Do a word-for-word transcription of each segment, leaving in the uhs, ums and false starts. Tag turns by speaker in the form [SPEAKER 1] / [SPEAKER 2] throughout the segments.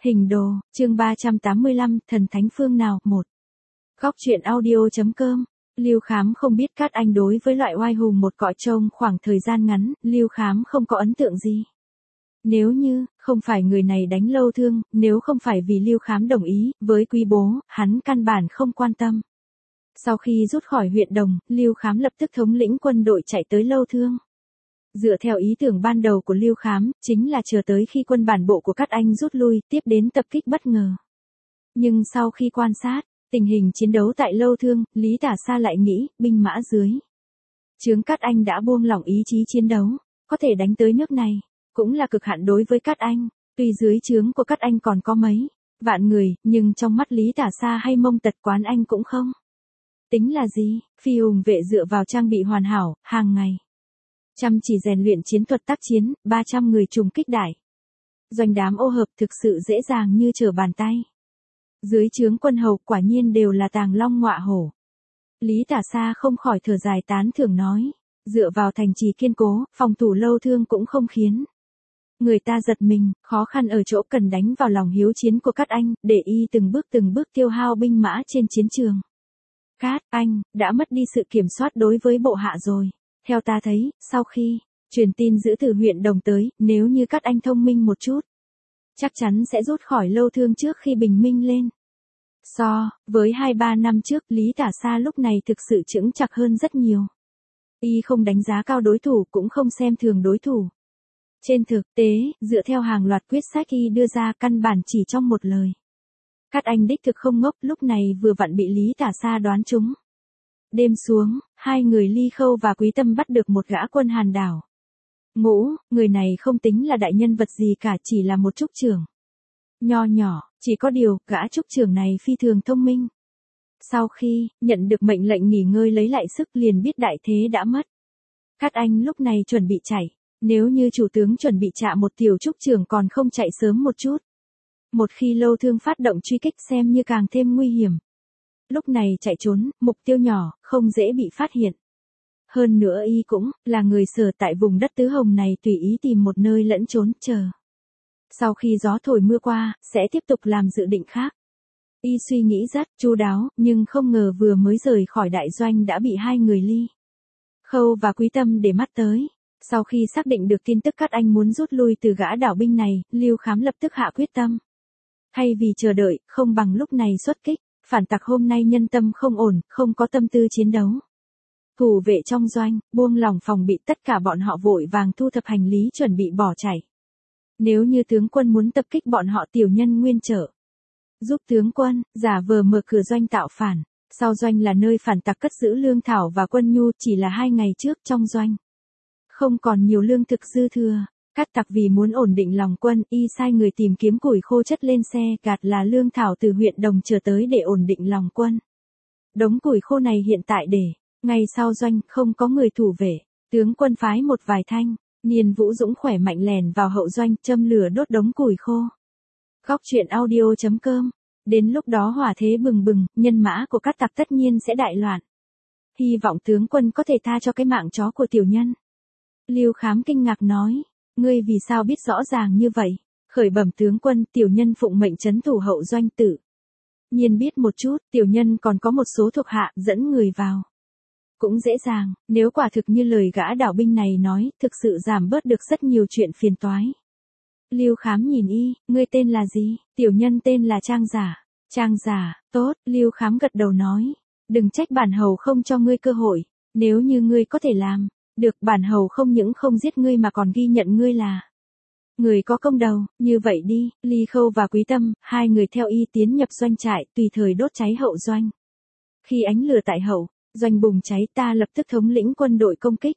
[SPEAKER 1] Hình đồ, chương ba trăm tám mươi lăm, thần thánh phương nào, một. Góc truyện audio.com. Lưu Khám không biết Cát Anh đối với loại oai hùng một cõi trông khoảng thời gian ngắn, Lưu Khám không có ấn tượng gì. Nếu như, không phải người này đánh Lâu Thương, nếu không phải vì Lưu Khám đồng ý, với Quý bố, hắn căn bản không quan tâm. Sau khi rút khỏi huyện Đồng, Lưu Khám lập tức thống lĩnh quân đội chạy tới Lâu Thương. Dựa theo ý tưởng ban đầu của Lưu Khám, chính là chờ tới khi quân bản bộ của Cát Anh rút lui, tiếp đến tập kích bất ngờ. Nhưng sau khi quan sát, tình hình chiến đấu tại Lâu Thương, Lý Tả Sa lại nghĩ, binh mã dưới trướng Cát Anh đã buông lỏng ý chí chiến đấu, có thể đánh tới nước này, cũng là cực hạn đối với Cát Anh. Tuy dưới trướng của Cát Anh còn có mấy vạn người, nhưng trong mắt Lý Tả Sa hay Mông Tật Quán Anh cũng không tính là gì. Phi hùng vệ dựa vào trang bị hoàn hảo, hàng ngày chăm chỉ rèn luyện chiến thuật tác chiến, ba trăm người trùng kích đại doanh đám ô hợp thực sự dễ dàng như trở bàn tay. Dưới trướng quân hầu quả nhiên đều là tàng long ngọa hổ. Lý Tả Sa không khỏi thở dài tán thưởng nói, dựa vào thành trì kiên cố, phòng thủ Lâu Thương cũng không khiến người ta giật mình, khó khăn ở chỗ cần đánh vào lòng hiếu chiến của Cát Anh, để y từng bước từng bước tiêu hao binh mã trên chiến trường. Cát Anh đã mất đi sự kiểm soát đối với bộ hạ rồi. Theo ta thấy, sau khi truyền tin giữ từ huyện Đồng tới, nếu như Cát Anh thông minh một chút, chắc chắn sẽ rút khỏi Lâu Thương trước khi bình minh lên. So với hai ba năm trước, Lý Tả Sa lúc này thực sự chững chạc hơn rất nhiều. Y không đánh giá cao đối thủ, cũng không xem thường đối thủ. Trên thực tế, dựa theo hàng loạt quyết sách y đưa ra, căn bản chỉ trong một lời. Cát Anh đích thực không ngốc, lúc này vừa vặn bị Lý Tả Sa đoán trúng. Đêm xuống, hai người Ly Khâu và Quý Tâm bắt được một gã quân Hàn đảo. Ngũ, người này không tính là đại nhân vật gì cả, chỉ là một trúc trưởng nho nhỏ, chỉ có điều, gã trúc trưởng này phi thường thông minh. Sau khi nhận được mệnh lệnh nghỉ ngơi lấy lại sức, liền biết đại thế đã mất. Cát Anh lúc này chuẩn bị chạy, nếu như chủ tướng chuẩn bị chạ một tiểu trúc trưởng còn không chạy sớm một chút. Một khi Lâu Thương phát động truy kích xem như càng thêm nguy hiểm. Lúc này chạy trốn, mục tiêu nhỏ, không dễ bị phát hiện. Hơn nữa y cũng là người sở tại vùng đất Tứ Hồng này, tùy ý tìm một nơi lẫn trốn, chờ. Sau khi gió thổi mưa qua, sẽ tiếp tục làm dự định khác. Y suy nghĩ rất chu đáo, nhưng không ngờ vừa mới rời khỏi đại doanh đã bị hai người Ly Khâu và Quý Tâm để mắt tới. Sau khi xác định được tin tức Cát Anh muốn rút lui từ gã đảo binh này, Lưu Khám lập tức hạ quyết tâm. Thay vì chờ đợi, không bằng lúc này xuất kích. Phản tặc hôm nay nhân tâm không ổn, không có tâm tư chiến đấu. Thủ vệ trong doanh, buông lỏng phòng bị, tất cả bọn họ vội vàng thu thập hành lý chuẩn bị bỏ chạy. Nếu như tướng quân muốn tập kích bọn họ, tiểu nhân nguyên trợ giúp tướng quân, giả vờ mở cửa doanh tạo phản. Sau doanh là nơi phản tặc cất giữ lương thảo và quân nhu, chỉ là hai ngày trước trong doanh không còn nhiều lương thực dư thừa. Cát tặc vì muốn ổn định lòng quân, y sai người tìm kiếm củi khô chất lên xe, gạt là lương thảo từ huyện Đồng trở tới để ổn định lòng quân. Đống củi khô này hiện tại để ngay sau doanh, không có người thủ vệ, tướng quân phái một vài thanh niên Vũ Dũng khỏe mạnh lèn vào hậu doanh, châm lửa đốt đống củi khô. Góc truyện audio.com. Đến lúc đó hỏa thế bừng bừng, nhân mã của Cát tặc tất nhiên sẽ đại loạn. Hy vọng tướng quân có thể tha cho cái mạng chó của tiểu nhân. Lưu Khám kinh ngạc nói, ngươi vì sao biết rõ ràng như vậy? Khởi bẩm tướng quân, tiểu nhân phụng mệnh trấn thủ hậu doanh, tự nhiên biết một chút, tiểu nhân còn có một số thuộc hạ, dẫn người vào cũng dễ dàng. Nếu quả thực như lời gã đảo binh này nói, thực sự giảm bớt được rất nhiều chuyện phiền toái. Lưu Khám nhìn y, ngươi tên là gì? Tiểu nhân tên là Trang Giả. Trang Giả, tốt. Lưu Khám gật đầu nói, đừng trách bản hầu không cho ngươi cơ hội. Nếu như ngươi có thể làm được, bản hầu không những không giết ngươi mà còn ghi nhận ngươi là người có công đầu. Như vậy đi. Ly Khâu và Quý Tâm, hai người theo y tiến nhập doanh trại, tùy thời đốt cháy hậu doanh. Khi ánh lửa tại hậu doanh bùng cháy, ta lập tức thống lĩnh quân đội công kích.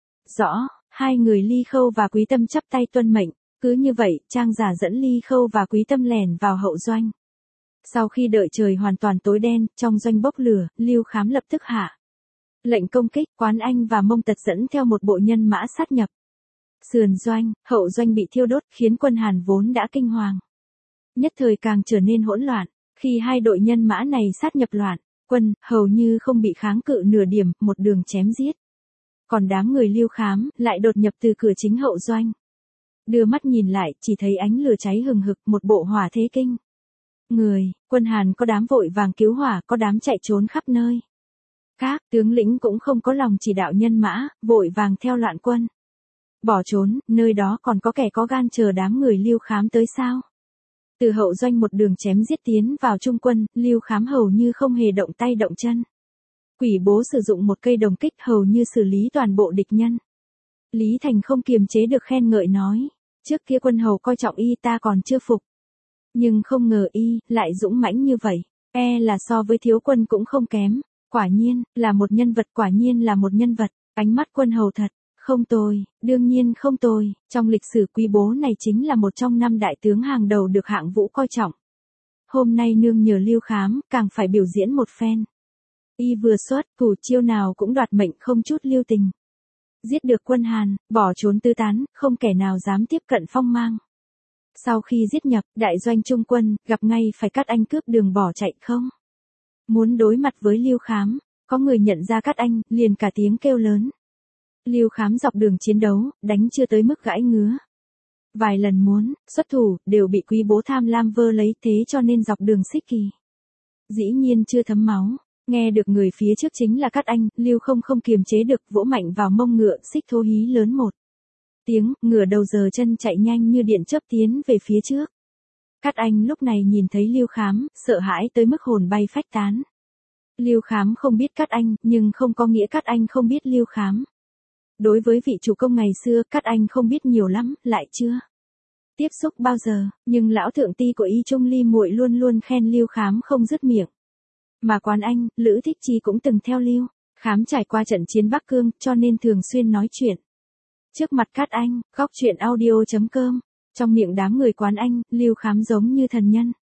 [SPEAKER 1] Rõ. Hai người Ly Khâu và Quý Tâm chắp tay tuân mệnh. Cứ như vậy, Trang Giả dẫn Ly Khâu và Quý Tâm lèn vào hậu doanh. Sau khi đợi trời hoàn toàn tối đen, trong doanh bốc lửa, Lưu Khám lập tức hạ lệnh công kích. Quán Anh và Mông Tật dẫn theo một bộ nhân mã sát nhập sườn doanh, hậu doanh bị thiêu đốt, khiến quân Hàn vốn đã kinh hoàng nhất thời càng trở nên hỗn loạn. Khi hai đội nhân mã này sát nhập loạn, quân hầu như không bị kháng cự nửa điểm, một đường chém giết. Còn đám người Lưu Khám lại đột nhập từ cửa chính hậu doanh. Đưa mắt nhìn lại, chỉ thấy ánh lửa cháy hừng hực, một bộ hỏa thế kinh. Người, quân Hàn có đám vội vàng cứu hỏa, có đám chạy trốn khắp nơi. Các tướng lĩnh cũng không có lòng chỉ đạo nhân mã, vội vàng theo loạn quân. Bỏ trốn, nơi đó còn có kẻ có gan chờ đám người Lưu Khám tới sao? Từ hậu doanh một đường chém giết tiến vào trung quân, Lưu Khám hầu như không hề động tay động chân. Quỷ bố sử dụng một cây đồng kích hầu như xử lý toàn bộ địch nhân. Lý Thành không kiềm chế được khen ngợi nói, trước kia quân hầu coi trọng y ta còn chưa phục. Nhưng không ngờ y, lại dũng mãnh như vậy, e là so với thiếu quân cũng không kém. Quả nhiên, là một nhân vật, quả nhiên là một nhân vật, ánh mắt quân hầu thật, không tồi, đương nhiên không tồi, trong lịch sử Quý bố này chính là một trong năm đại tướng hàng đầu được hạng vũ coi trọng. Hôm nay nương nhờ Lưu Khám, càng phải biểu diễn một phen. Y vừa xuất, thủ chiêu nào cũng đoạt mệnh không chút lưu tình. Giết được quân Hàn, bỏ trốn tứ tán, không kẻ nào dám tiếp cận phong mang. Sau khi giết nhập, đại doanh trung quân, gặp ngay phải Cát Anh cướp đường bỏ chạy không? Muốn đối mặt với Lưu Khám, có người nhận ra Cát Anh, liền cả tiếng kêu lớn. Lưu Khám dọc đường chiến đấu, đánh chưa tới mức gãi ngứa. Vài lần muốn, xuất thủ, đều bị Quý bố tham lam vơ lấy, thế cho nên dọc đường Xích Kỳ. Dĩ nhiên chưa thấm máu, nghe được người phía trước chính là Cát Anh, Lưu không không kiềm chế được, vỗ mạnh vào mông ngựa, Xích Thố hí lớn một tiếng, ngựa đầu giờ chân chạy nhanh như điện chớp tiến về phía trước. Cát Anh lúc này nhìn thấy Lưu Khám, sợ hãi tới mức hồn bay phách tán. Lưu Khám không biết Cát Anh, nhưng không có nghĩa Cát Anh không biết Lưu Khám. Đối với vị chủ công ngày xưa, Cát Anh không biết nhiều lắm, lại chưa tiếp xúc bao giờ, nhưng lão thượng ti của Y Trung Ly muội luôn luôn khen Lưu Khám không dứt miệng. Mà quán anh, Lữ Thích Chi cũng từng theo Lưu Khám trải qua trận chiến Bắc Cương, cho nên thường xuyên nói chuyện trước mặt Cát Anh. Góc truyện audio chấm com. Trong miệng đám người quán anh, Lưu Khám giống như thần nhân.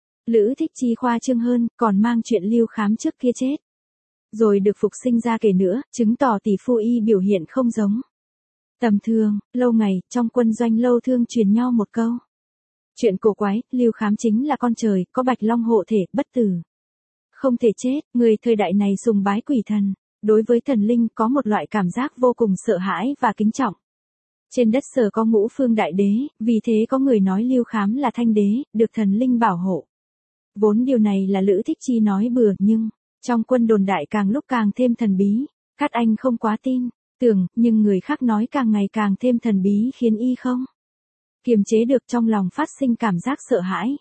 [SPEAKER 1] Lữ Thích Chi khoa trương hơn, còn mang chuyện Lưu Khám trước kia chết rồi được phục sinh ra kể nữa, chứng tỏ tỷ phu y biểu hiện không giống tầm thường. Lâu ngày, trong quân doanh Lâu Thương truyền nhau một câu chuyện cổ quái, Lưu Khám chính là con trời, có bạch long hộ thể, bất tử, không thể chết. Người thời đại này sùng bái quỷ thần, đối với thần linh có một loại cảm giác vô cùng sợ hãi và kính trọng. Trên đất Sở có ngũ phương đại đế, vì thế có người nói Lưu Khám là thanh đế, được thần linh bảo hộ. Vốn điều này là Lữ Thích Chi nói bừa, nhưng trong quân đồn đại càng lúc càng thêm thần bí. Cát Anh không quá tin tưởng, nhưng người khác nói càng ngày càng thêm thần bí khiến y không kiềm chế được trong lòng phát sinh cảm giác sợ hãi.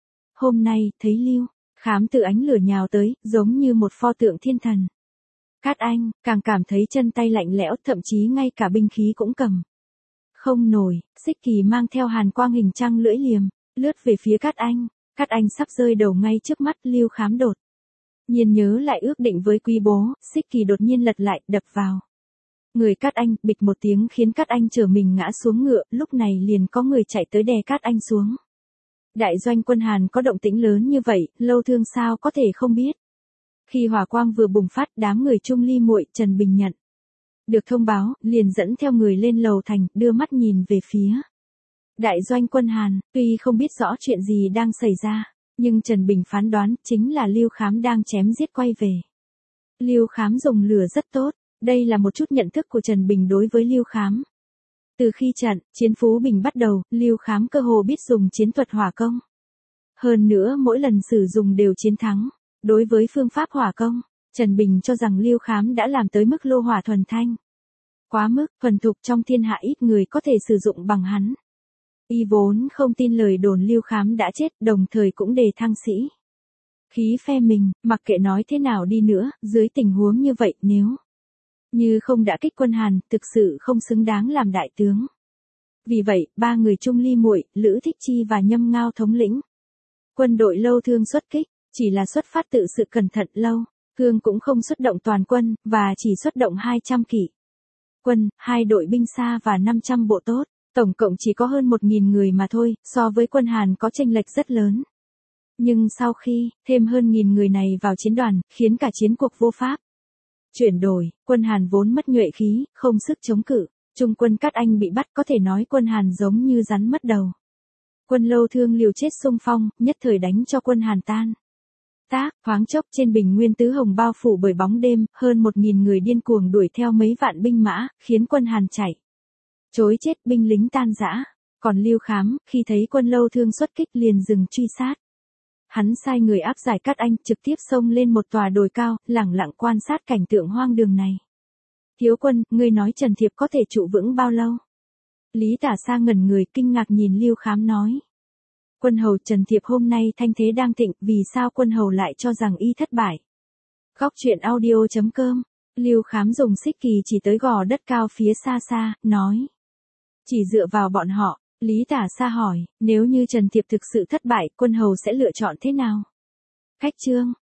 [SPEAKER 1] Hôm nay, thấy Lưu Khám từ ánh lửa nhào tới, giống như một pho tượng thiên thần. Cát Anh, càng cảm thấy chân tay lạnh lẽo, thậm chí ngay cả binh khí cũng cầm không nổi. Xích Kỳ mang theo hàn quang hình trăng lưỡi liềm, lướt về phía Cát Anh. Cát Anh sắp rơi đầu ngay trước mắt. Lưu Khám đột nhiên nhớ lại ước định với Quý bố, Xích Kỳ đột nhiên lật lại, đập vào người Cát Anh, bịch một tiếng khiến Cát Anh trở mình ngã xuống ngựa. Lúc này liền có người chạy tới đè Cát Anh xuống. Đại doanh quân Hàn có động tĩnh lớn như vậy, Lâu Thương sao có thể không biết. Khi hỏa quang vừa bùng phát, đám người Trung Ly muội, Trần Bình nhận được thông báo, liền dẫn theo người lên lầu thành, đưa mắt nhìn về phía đại doanh quân Hàn. Tuy không biết rõ chuyện gì đang xảy ra, nhưng Trần Bình phán đoán chính là Lưu Khám đang chém giết quay về. Lưu Khám dùng lửa rất tốt, đây là một chút nhận thức của Trần Bình đối với Lưu Khám. Từ khi trận chiến Phú Bình bắt đầu, Lưu Khám cơ hồ biết dùng chiến thuật hỏa công. Hơn nữa mỗi lần sử dụng đều chiến thắng. Đối với phương pháp hỏa công, Trần Bình cho rằng Lưu Khám đã làm tới mức lô hỏa thuần thanh. Quá mức thuần thục, trong thiên hạ ít người có thể sử dụng bằng hắn. Y vốn không tin lời đồn Lưu Khám đã chết, đồng thời cũng đề thăng sĩ khí phe mình. Mặc kệ nói thế nào đi nữa, dưới tình huống như vậy, nếu như không đã kích quân Hàn, thực sự không xứng đáng làm đại tướng. Vì vậy, ba người Trung Ly muội, Lữ Thích Chi và Nhâm Ngao thống lĩnh quân đội Lâu Thương xuất kích, chỉ là xuất phát tự sự cẩn thận. Lâu Thương cũng không xuất động toàn quân, và chỉ xuất động hai trăm kỵ quân, hai đội binh xa và năm trăm bộ tốt, tổng cộng chỉ có hơn một nghìn người mà thôi, so với quân Hàn có chênh lệch rất lớn. Nhưng sau khi thêm hơn nghìn người này vào chiến đoàn, khiến cả chiến cuộc vô pháp chuyển đổi. Quân Hàn vốn mất nhuệ khí, không sức chống cự. Trung quân Cát Anh bị bắt, có thể nói quân Hàn giống như rắn mất đầu. Quân Lâu Thương liều chết xung phong, nhất thời đánh cho quân Hàn tan tác. Thoáng chốc trên bình nguyên tứ hồng bao phủ bởi bóng đêm, hơn một nghìn người điên cuồng đuổi theo mấy vạn binh mã, khiến quân Hàn chạy trối chết, binh lính tan rã. Còn Lưu Khám, khi thấy Quân Lâu Thương xuất kích liền dừng truy sát. Hắn sai người áp giải Cát Anh, trực tiếp xông lên một tòa đồi cao, lẳng lặng quan sát cảnh tượng hoang đường này. Thiếu quân, ngươi nói Trần Thiệp có thể trụ vững bao lâu? Lý Tả Sa ngẩn người kinh ngạc nhìn Lưu Khám nói. Quân hầu, Trần Thiệp hôm nay thanh thế đang thịnh, vì sao quân hầu lại cho rằng y thất bại? Góc truyện audio chấm com. Lưu Khám dùng xích kỳ chỉ tới gò đất cao phía xa xa, nói. Chỉ dựa vào bọn họ. Lý Tả Sa hỏi, nếu như Trần Thiệp thực sự thất bại, quân hầu sẽ lựa chọn thế nào? Khách trương,